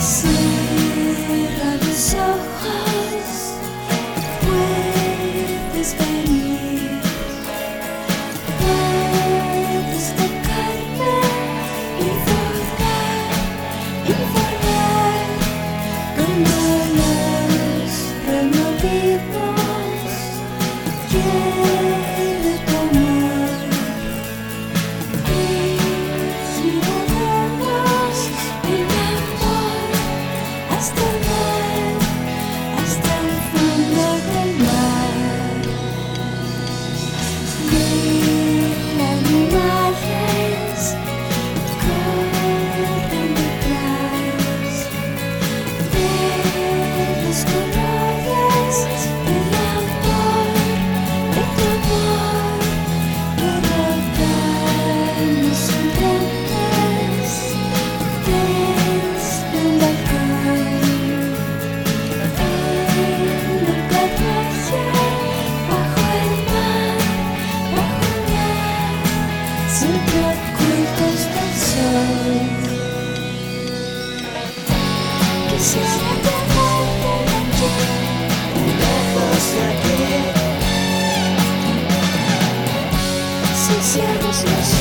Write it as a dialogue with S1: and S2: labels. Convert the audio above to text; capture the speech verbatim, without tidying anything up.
S1: Cierra los ojos, puedes venir, puedes tocarme y volar, y volar como los removidos. Quiero tu amor y giraremos en amor hasta el mar, hasta el fondo del mar. Mil animales corren detrás de los colores del amor, de tu amor, y rodamos sonrientes desde un balcón. En el playa, bajo el mar, bajo el mar, siempre ocultos del sol. Quisiera tenerte aquí, lejos de aquí. Si cierras los